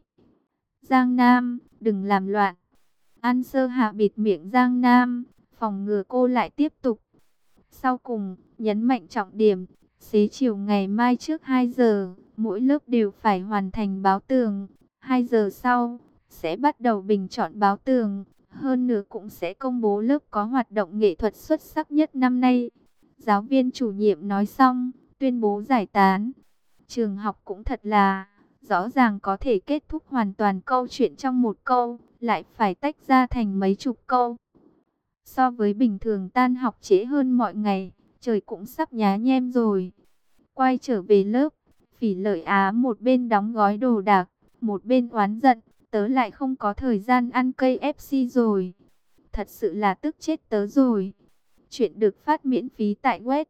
Giang Nam, đừng làm loạn. An Sơ Hạ bịt miệng Giang Nam, phòng ngừa cô lại tiếp tục. Sau cùng, nhấn mạnh trọng điểm, xế chiều ngày mai trước 2 giờ, mỗi lớp đều phải hoàn thành báo tường. 2 giờ sau, sẽ bắt đầu bình chọn báo tường. Hơn nữa cũng sẽ công bố lớp có hoạt động nghệ thuật xuất sắc nhất năm nay. Giáo viên chủ nhiệm nói xong, tuyên bố giải tán. Trường học cũng thật là, rõ ràng có thể kết thúc hoàn toàn câu chuyện trong một câu, lại phải tách ra thành mấy chục câu. So với bình thường tan học trễ hơn mọi ngày, trời cũng sắp nhá nhem rồi. Quay trở về lớp, Phỉ Lợi Á một bên đóng gói đồ đạc, một bên oán giận, tớ lại không có thời gian ăn cây KFC rồi. Thật sự là tức chết tớ rồi. Chuyện được phát miễn phí tại web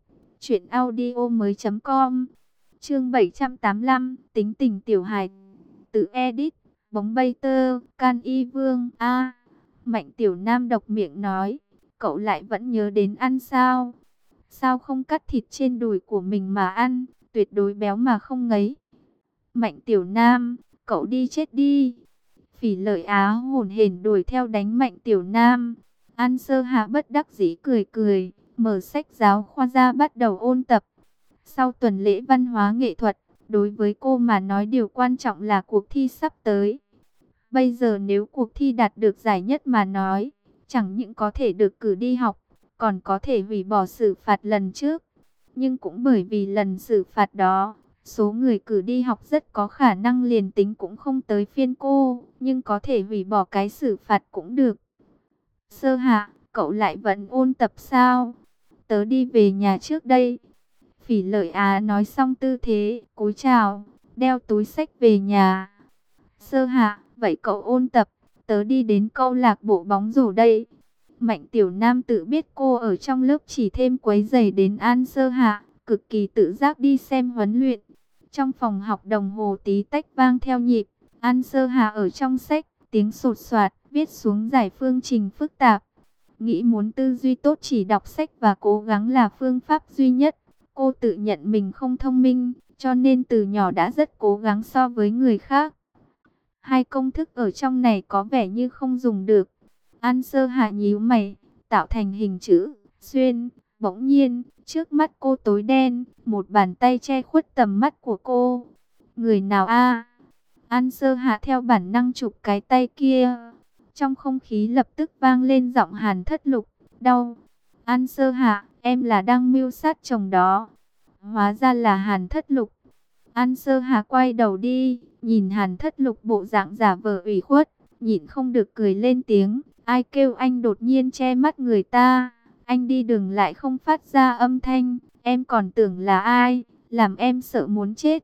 truyệnaudiomoi.com. Chương 785, tính tình tiểu hài. Tự edit, bóng bay tơ, can y vương. Mạnh Tiểu Nam độc miệng nói, cậu lại vẫn nhớ đến ăn sao? Sao không cắt thịt trên đùi của mình mà ăn, tuyệt đối béo mà không ngấy. Mạnh Tiểu Nam, cậu đi chết đi. Phỉ Lợi Á hổn hển đuổi theo đánh Mạnh Tiểu Nam. An Sơ Hạ bất đắc dĩ cười cười, mở sách giáo khoa ra bắt đầu ôn tập. Sau tuần lễ văn hóa nghệ thuật, đối với cô mà nói điều quan trọng là cuộc thi sắp tới. Bây giờ nếu cuộc thi đạt được giải nhất mà nói, chẳng những có thể được cử đi học, còn có thể hủy bỏ xử phạt lần trước. Nhưng cũng bởi vì lần xử phạt đó, số người cử đi học rất có khả năng liền tính cũng không tới phiên cô, nhưng có thể hủy bỏ cái xử phạt cũng được. Sơ Hạ, cậu lại vẫn ôn tập sao? Tớ đi về nhà trước đây. Phỉ Lợi Á nói xong tư thế, cúi chào, đeo túi xách về nhà. Sơ Hạ, vậy cậu ôn tập, tớ đi đến câu lạc bộ bóng rổ đây. Mạnh Tiểu Nam tự biết cô ở trong lớp chỉ thêm quấy rầy đến An Sơ Hạ, cực kỳ tự giác đi xem huấn luyện. Trong phòng học đồng hồ tí tách vang theo nhịp, An Sơ Hạ ở trong sách, tiếng sột soạt, viết xuống giải phương trình phức tạp. Nghĩ muốn tư duy tốt chỉ đọc sách và cố gắng là phương pháp duy nhất. Cô tự nhận mình không thông minh, cho nên từ nhỏ đã rất cố gắng so với người khác. Hai công thức ở trong này có vẻ như không dùng được. An Sơ Hạ nhíu mày, tạo thành hình chữ xuyên. Bỗng nhiên, trước mắt cô tối đen, một bàn tay che khuất tầm mắt của cô. Người nào a? An Sơ Hạ theo bản năng chụp cái tay kia. Trong không khí lập tức vang lên giọng Hàn Thất Lục, đau. An Sơ Hạ, em là đang mưu sát chồng đó. Hóa ra là Hàn Thất Lục. An Sơ Hạ quay đầu đi, nhìn Hàn Thất Lục bộ dạng giả vờ ủy khuất, nhịn không được cười lên tiếng. Ai kêu anh đột nhiên che mắt người ta, anh đi đường lại không phát ra âm thanh, em còn tưởng là ai, làm em sợ muốn chết.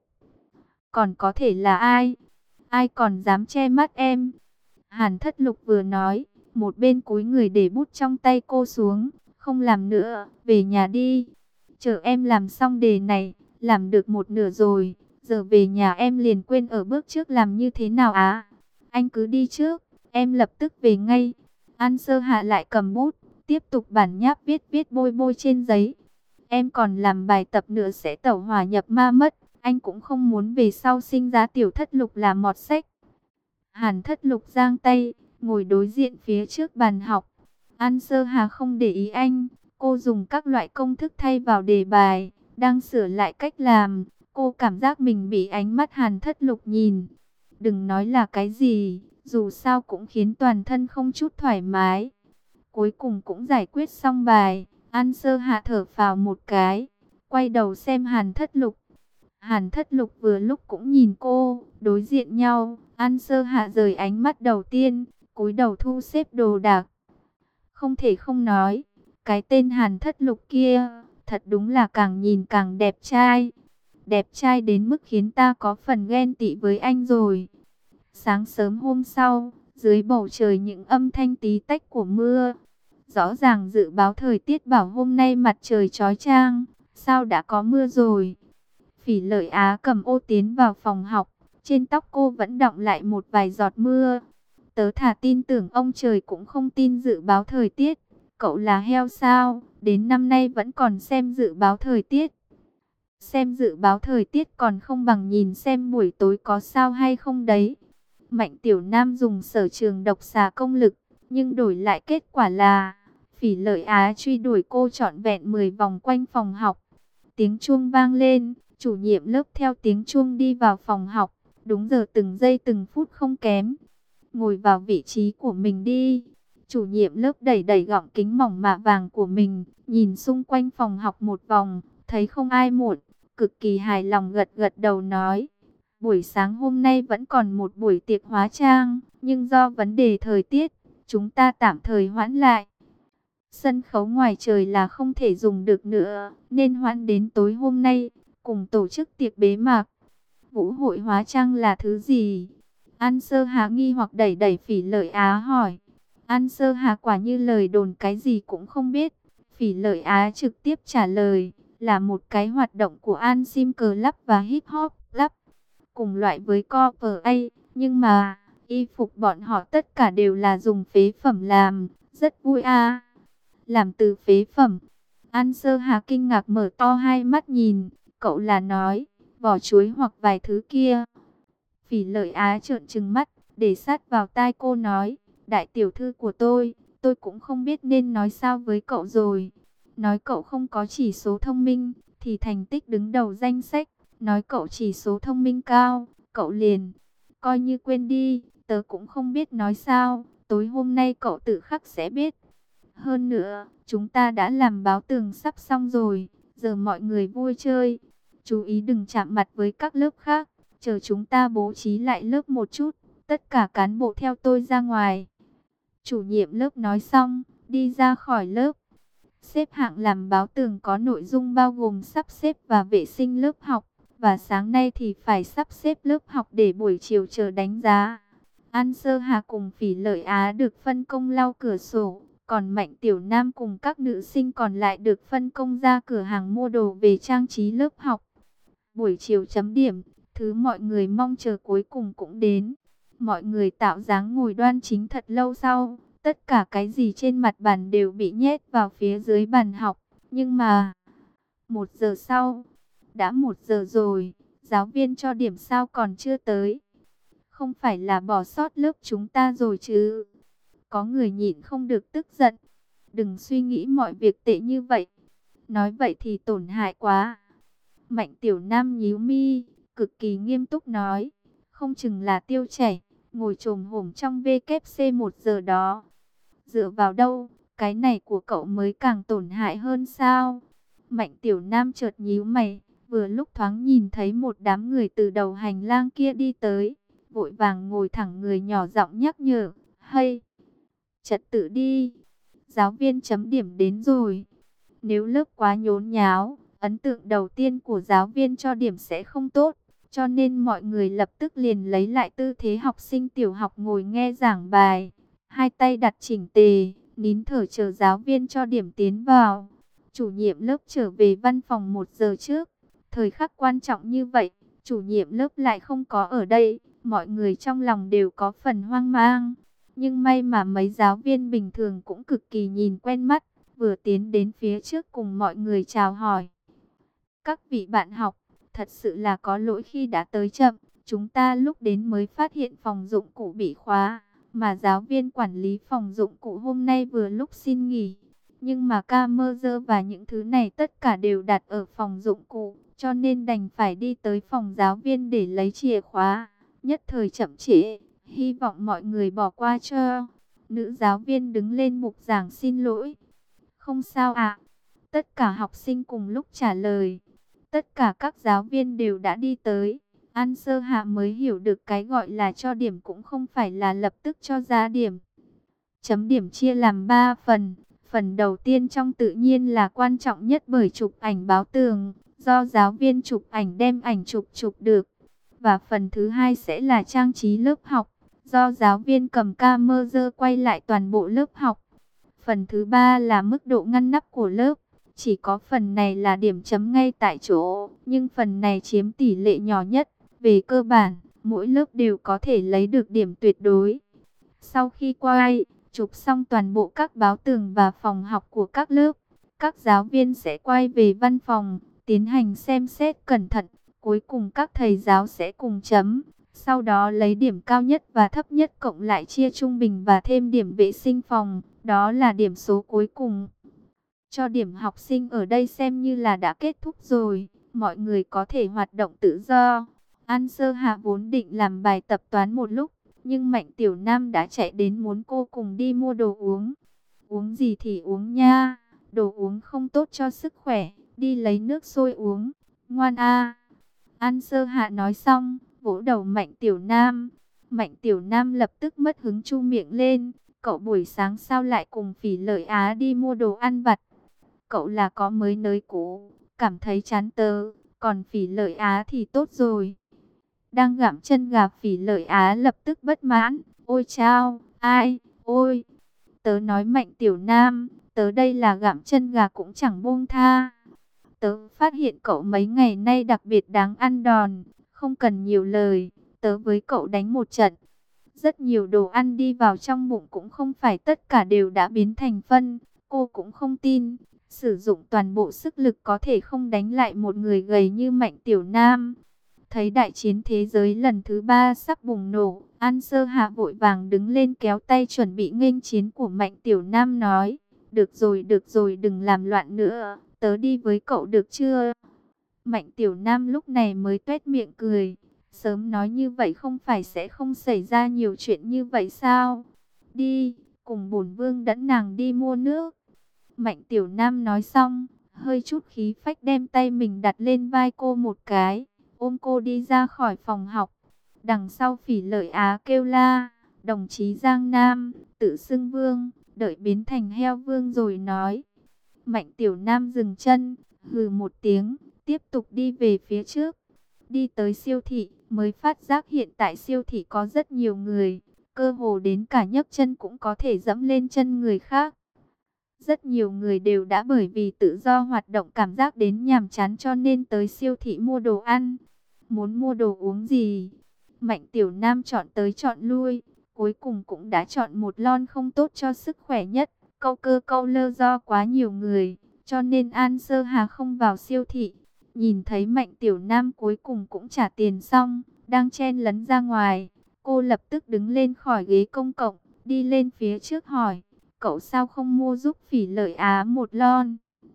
Còn có thể là ai? Ai còn dám che mắt em? Hàn Thất Lục vừa nói, một bên cúi người để bút trong tay cô xuống, không làm nữa, về nhà đi. Chờ em làm xong đề này, làm được một nửa rồi, giờ về nhà em liền quên ở bước trước làm như thế nào á. Anh cứ đi trước, em lập tức về ngay. An Sơ Hạ lại cầm bút, tiếp tục bản nháp viết viết bôi bôi trên giấy. Em còn làm bài tập nữa sẽ tẩu hỏa nhập ma mất, anh cũng không muốn về sau sinh ra tiểu Thất Lục là mọt sách. Hàn Thất Lục giang tay, ngồi đối diện phía trước bàn học. An Sơ Hà không để ý anh, cô dùng các loại công thức thay vào đề bài, đang sửa lại cách làm. Cô cảm giác mình bị ánh mắt Hàn Thất Lục nhìn. Đừng nói là cái gì, dù sao cũng khiến toàn thân không chút thoải mái. Cuối cùng cũng giải quyết xong bài, An Sơ Hạ thở phào một cái, quay đầu xem Hàn Thất Lục. Hàn Thất Lục vừa lúc cũng nhìn cô, đối diện nhau. An Sơ Hạ rời ánh mắt đầu tiên, cúi đầu thu xếp đồ đạc. Không thể không nói, cái tên Hàn Thất Lục kia, thật đúng là càng nhìn càng đẹp trai. Đẹp trai đến mức khiến ta có phần ghen tị với anh rồi. Sáng sớm hôm sau, dưới bầu trời những âm thanh tí tách của mưa. Rõ ràng dự báo thời tiết bảo hôm nay mặt trời chói chang, sao đã có mưa rồi. Phỉ Lợi Á cầm ô tiến vào phòng học, trên tóc cô vẫn đọng lại một vài giọt mưa. Tớ thà tin tưởng ông trời cũng không tin dự báo thời tiết. Cậu là heo sao, đến năm nay vẫn còn xem dự báo thời tiết. Xem dự báo thời tiết còn không bằng nhìn xem buổi tối có sao hay không đấy. Mạnh Tiểu Nam dùng sở trường độc xà công lực, nhưng đổi lại kết quả là Phỉ Lợi Á truy đuổi cô trọn vẹn 10 vòng quanh phòng học. Tiếng chuông vang lên, chủ nhiệm lớp theo tiếng chuông đi vào phòng học, đúng giờ từng giây từng phút không kém. ngồi vào vị trí của mình đi. Chủ nhiệm lớp đẩy đẩy gọng kính mỏng mạ vàng của mình, nhìn xung quanh phòng học một vòng, thấy không ai muộn, cực kỳ hài lòng gật gật đầu nói. Buổi sáng hôm nay vẫn còn một buổi tiệc hóa trang, nhưng do vấn đề thời tiết, chúng ta tạm thời hoãn lại. Sân khấu ngoài trời là không thể dùng được nữa, nên hoãn đến tối hôm nay, cùng tổ chức tiệc bế mạc. Vũ hội hóa trang là thứ gì? An Sơ Hà nghi hoặc đẩy đẩy Phỉ Lợi Á hỏi. An Sơ Hà quả như lời đồn cái gì cũng không biết. Phỉ Lợi Á trực tiếp trả lời, là một cái hoạt động của An Sim Club và Hip Hop Club, cùng loại với Corp.A, nhưng mà y phục bọn họ tất cả đều là dùng phế phẩm làm, rất vui à. Làm từ phế phẩm? An Sơ Hà kinh ngạc mở to hai mắt nhìn, cậu là nói vỏ chuối hoặc vài thứ kia. Phỉ Lợi Á trợn trừng mắt, để sát vào tai cô nói, đại tiểu thư của tôi cũng không biết nên nói sao với cậu rồi. Nói cậu không có chỉ số thông minh, thì thành tích đứng đầu danh sách. Nói cậu chỉ số thông minh cao, cậu liền coi như quên đi, tớ cũng không biết nói sao, tối hôm nay cậu tự khắc sẽ biết. Hơn nữa, chúng ta đã làm báo tường sắp xong rồi, giờ mọi người vui chơi. Chú ý đừng chạm mặt với các lớp khác, chờ chúng ta bố trí lại lớp một chút, tất cả cán bộ theo tôi ra ngoài. Chủ nhiệm lớp nói xong, đi ra khỏi lớp. Xếp hạng làm báo tường có nội dung bao gồm sắp xếp và vệ sinh lớp học, và sáng nay thì phải sắp xếp lớp học để buổi chiều chờ đánh giá. An Sơ Hà cùng Phỉ Lợi Á được phân công lau cửa sổ, còn Mạnh Tiểu Nam cùng các nữ sinh còn lại được phân công ra cửa hàng mua đồ về trang trí lớp học. Buổi chiều chấm điểm, thứ mọi người mong chờ cuối cùng cũng đến. Mọi người tạo dáng ngồi đoan chính thật lâu sau, tất cả cái gì trên mặt bàn đều bị nhét vào phía dưới bàn học. Nhưng mà, 1 giờ sau, đã 1 giờ rồi, giáo viên cho điểm sao còn chưa tới? Không phải là bỏ sót lớp chúng ta rồi chứ? Có người nhịn không được tức giận. Đừng suy nghĩ mọi việc tệ như vậy. Nói vậy thì tổn hại quá. Mạnh Tiểu Nam nhíu mi, cực kỳ nghiêm túc nói. Không chừng là tiêu chảy, ngồi chồm hổm trong WC 1 giờ đó. Dựa vào đâu, cái này của cậu mới càng tổn hại hơn sao? Mạnh Tiểu Nam chợt nhíu mày, vừa lúc thoáng nhìn thấy một đám người từ đầu hành lang kia đi tới. Vội vàng ngồi thẳng người nhỏ giọng nhắc nhở, hay, trật tự đi, giáo viên chấm điểm đến rồi. Nếu lớp quá nhốn nháo, ấn tượng đầu tiên của giáo viên cho điểm sẽ không tốt. Cho nên mọi người lập tức liền lấy lại tư thế học sinh tiểu học ngồi nghe giảng bài. Hai tay đặt chỉnh tề, nín thở chờ giáo viên cho điểm tiến vào. Chủ nhiệm lớp trở về văn phòng 1 giờ trước. Thời khắc quan trọng như vậy, chủ nhiệm lớp lại không có ở đây. Mọi người trong lòng đều có phần hoang mang. Nhưng may mà mấy giáo viên bình thường cũng cực kỳ nhìn quen mắt, vừa tiến đến phía trước cùng mọi người chào hỏi. Các vị bạn học, thật sự là có lỗi khi đã tới chậm. Chúng ta lúc đến mới phát hiện phòng dụng cụ bị khóa, mà giáo viên quản lý phòng dụng cụ hôm nay vừa lúc xin nghỉ. Nhưng mà camera và những thứ này tất cả đều đặt ở phòng dụng cụ, cho nên đành phải đi tới phòng giáo viên để lấy chìa khóa. Nhất thời chậm trễ, hy vọng mọi người bỏ qua cho. Nữ giáo viên đứng lên bục giảng xin lỗi. Không sao ạ. Tất cả học sinh cùng lúc trả lời. Tất cả các giáo viên đều đã đi tới. An Sơ Hạ mới hiểu được cái gọi là cho điểm cũng không phải là lập tức cho ra điểm. Chấm điểm chia làm 3 phần. Phần đầu tiên trong tự nhiên là quan trọng nhất bởi chụp ảnh báo tường, do giáo viên chụp ảnh đem ảnh chụp được. Và phần thứ hai sẽ là trang trí lớp học, do giáo viên cầm camera quay lại toàn bộ lớp học. Phần thứ ba là mức độ ngăn nắp của lớp. Chỉ có phần này là điểm chấm ngay tại chỗ, nhưng phần này chiếm tỷ lệ nhỏ nhất. Về cơ bản, mỗi lớp đều có thể lấy được điểm tuyệt đối. Sau khi quay, chụp xong toàn bộ các báo tường và phòng học của các lớp, các giáo viên sẽ quay về văn phòng, tiến hành xem xét cẩn thận. Cuối cùng các thầy giáo sẽ cùng chấm. Sau đó lấy điểm cao nhất và thấp nhất cộng lại chia trung bình và thêm điểm vệ sinh phòng. Đó là điểm số cuối cùng. Cho điểm học sinh ở đây xem như là đã kết thúc rồi. Mọi người có thể hoạt động tự do. An Sơ Hạ vốn định làm bài tập toán một lúc, Nhưng Mạnh Tiểu Nam đã chạy đến muốn cô cùng đi mua đồ uống. Uống gì thì uống nha, đồ uống không tốt cho sức khỏe, đi lấy nước sôi uống, ngoan a. An Sơ Hạ nói xong, vỗ đầu Mạnh Tiểu Nam. Mạnh Tiểu Nam lập tức mất hứng chu miệng lên, cậu buổi sáng sao lại cùng Phỉ Lợi Á đi mua đồ ăn vặt? Cậu là có mới nới cũ, cảm thấy chán tớ, còn Phỉ Lợi Á thì tốt rồi. Đang gặm chân gà, Phỉ Lợi Á lập tức bất mãn, ôi chao, ai, ôi. Tớ nói Mạnh Tiểu Nam, tớ đây là gặm chân gà cũng chẳng buông tha. Tớ phát hiện cậu mấy ngày nay đặc biệt đáng ăn đòn, không cần nhiều lời, tớ với cậu đánh một trận. Rất nhiều đồ ăn đi vào trong bụng cũng không phải tất cả đều đã biến thành phân, cô cũng không tin. Sử dụng toàn bộ sức lực có thể không đánh lại một người gầy như Mạnh Tiểu Nam. Thấy đại chiến thế giới lần thứ 3 sắp bùng nổ, An Sơ Hạ vội vàng đứng lên kéo tay chuẩn bị nghênh chiến của Mạnh Tiểu Nam nói. Được rồi, đừng làm loạn nữa, tớ đi với cậu được chưa? Mạnh Tiểu Nam lúc này mới tuét miệng cười. Sớm nói như vậy không phải sẽ không xảy ra nhiều chuyện như vậy sao? Đi, cùng bổn vương dẫn nàng đi mua nước. Mạnh Tiểu Nam nói xong, hơi chút khí phách đem tay mình đặt lên vai cô một cái, ôm cô đi ra khỏi phòng học. Đằng sau Phỉ Lợi Á kêu la, đồng chí Giang Nam, tự xưng vương, đợi biến thành heo vương rồi nói. Mạnh Tiểu Nam dừng chân, hừ một tiếng, tiếp tục đi về phía trước. Đi tới siêu thị, mới phát giác hiện tại siêu thị có rất nhiều người, cơ hồ đến cả nhấc chân cũng có thể dẫm lên chân người khác. Rất nhiều người đều đã bởi vì tự do hoạt động cảm giác đến nhàm chán cho nên tới siêu thị mua đồ ăn. Muốn mua đồ uống gì? Mạnh Tiểu Nam chọn tới chọn lui, cuối cùng cũng đã chọn một lon không tốt cho sức khỏe nhất. Câu cơ câu lơ do quá nhiều người, cho nên An Sơ Hà không vào siêu thị. Nhìn thấy Mạnh Tiểu Nam cuối cùng cũng trả tiền xong, đang chen lấn ra ngoài. Cô lập tức đứng lên khỏi ghế công cộng, đi lên phía trước hỏi. Cậu sao không mua giúp Phỉ Lợi Á một lon?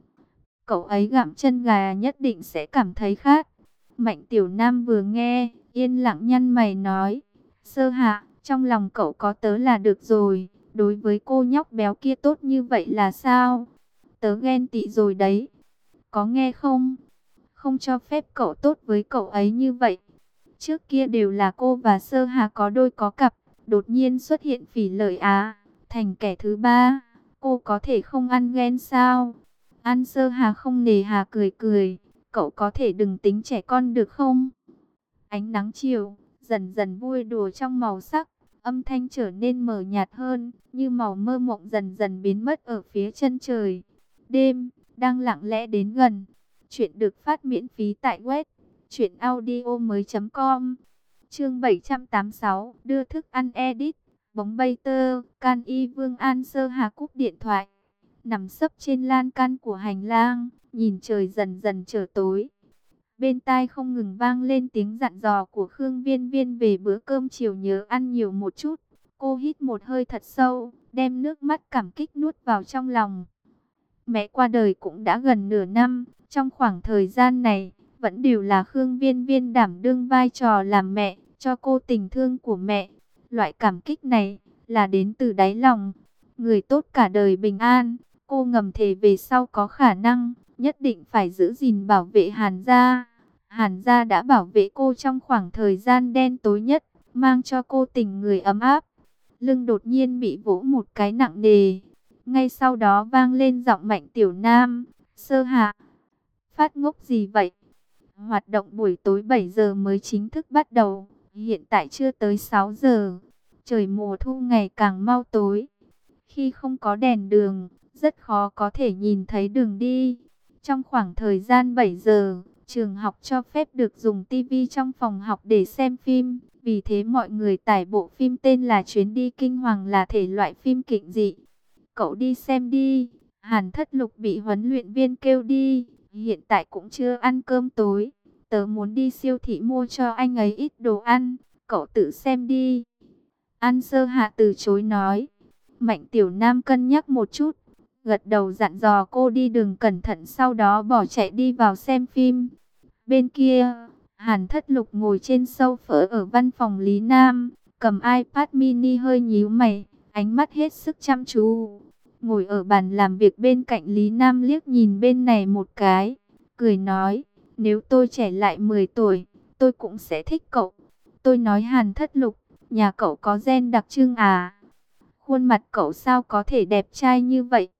Cậu ấy gặm chân gà nhất định sẽ cảm thấy khát. Mạnh Tiểu Nam vừa nghe, yên lặng nhăn mày nói. Sơ Hạ, trong lòng cậu có tớ là được rồi. Đối với cô nhóc béo kia tốt như vậy là sao? Tớ ghen tị rồi đấy. Có nghe không? Không cho phép cậu tốt với cậu ấy như vậy. Trước kia đều là cô và Sơ Hà có đôi có cặp. Đột nhiên xuất hiện Phỉ Lợi Á thành kẻ thứ ba, cô có thể không ăn ghen sao? An Sơ Hà không nề hà cười cười, cậu có thể đừng tính trẻ con được không? Ánh nắng chiều dần dần vui đùa trong màu sắc, âm thanh trở nên mờ nhạt hơn, như màu mơ mộng dần dần biến mất ở phía chân trời. Đêm đang lặng lẽ đến gần. Chuyện được phát miễn phí tại web truyệnaudiomoi.com. Chương 786, đưa thức ăn edit. Bóng bay tơ, can y vương. An Sơ Hà cúp điện thoại, nằm sấp trên lan can của hành lang, nhìn trời dần dần trở tối. Bên tai không ngừng vang lên tiếng dặn dò của Khương Viên Viên về bữa cơm chiều nhớ ăn nhiều một chút. Cô hít một hơi thật sâu, đem nước mắt cảm kích nuốt vào trong lòng. Mẹ qua đời cũng đã gần nửa năm, trong khoảng thời gian này, vẫn đều là Khương Viên Viên đảm đương vai trò làm mẹ, cho cô tình thương của mẹ. Loại cảm kích này là đến từ đáy lòng. Người tốt cả đời bình an, cô ngầm thề về sau có khả năng nhất định phải giữ gìn bảo vệ Hàn gia. Hàn gia đã bảo vệ cô trong khoảng thời gian đen tối nhất, mang cho cô tình người ấm áp. Lưng đột nhiên bị vỗ một cái nặng nề. Ngay sau đó vang lên giọng Mạnh Tiểu Nam. Sơ Hạ, phát ngốc gì vậy? Hoạt động buổi tối 7 giờ mới chính thức bắt đầu. Hiện tại chưa tới 6 giờ. Trời mùa thu ngày càng mau tối. Khi không có đèn đường, rất khó có thể nhìn thấy đường đi. Trong khoảng thời gian 7 giờ, trường học cho phép được dùng tivi trong phòng học để xem phim. Vì thế mọi người tải bộ phim tên là Chuyến đi kinh hoàng, là thể loại phim kịch dị. Cậu đi xem đi. Hàn Thất Lục bị huấn luyện viên kêu đi. Hiện tại cũng chưa ăn cơm tối. Tớ muốn đi siêu thị mua cho anh ấy ít đồ ăn. Cậu tự xem đi. An Sơ Hạ từ chối nói. Mạnh Tiểu Nam cân nhắc một chút, gật đầu dặn dò cô đi đường cẩn thận, sau đó bỏ chạy đi vào xem phim. Bên kia, Hàn Thất Lục ngồi trên sofa ở văn phòng Lý Nam, cầm iPad mini hơi nhíu mày, ánh mắt hết sức chăm chú. Ngồi ở bàn làm việc bên cạnh Lý Nam liếc nhìn bên này một cái, cười nói, nếu tôi trẻ lại 10 tuổi, tôi cũng sẽ thích cậu. Tôi nói Hàn Thất Lục, nhà cậu có gen đặc trưng à? Khuôn mặt cậu sao có thể đẹp trai như vậy?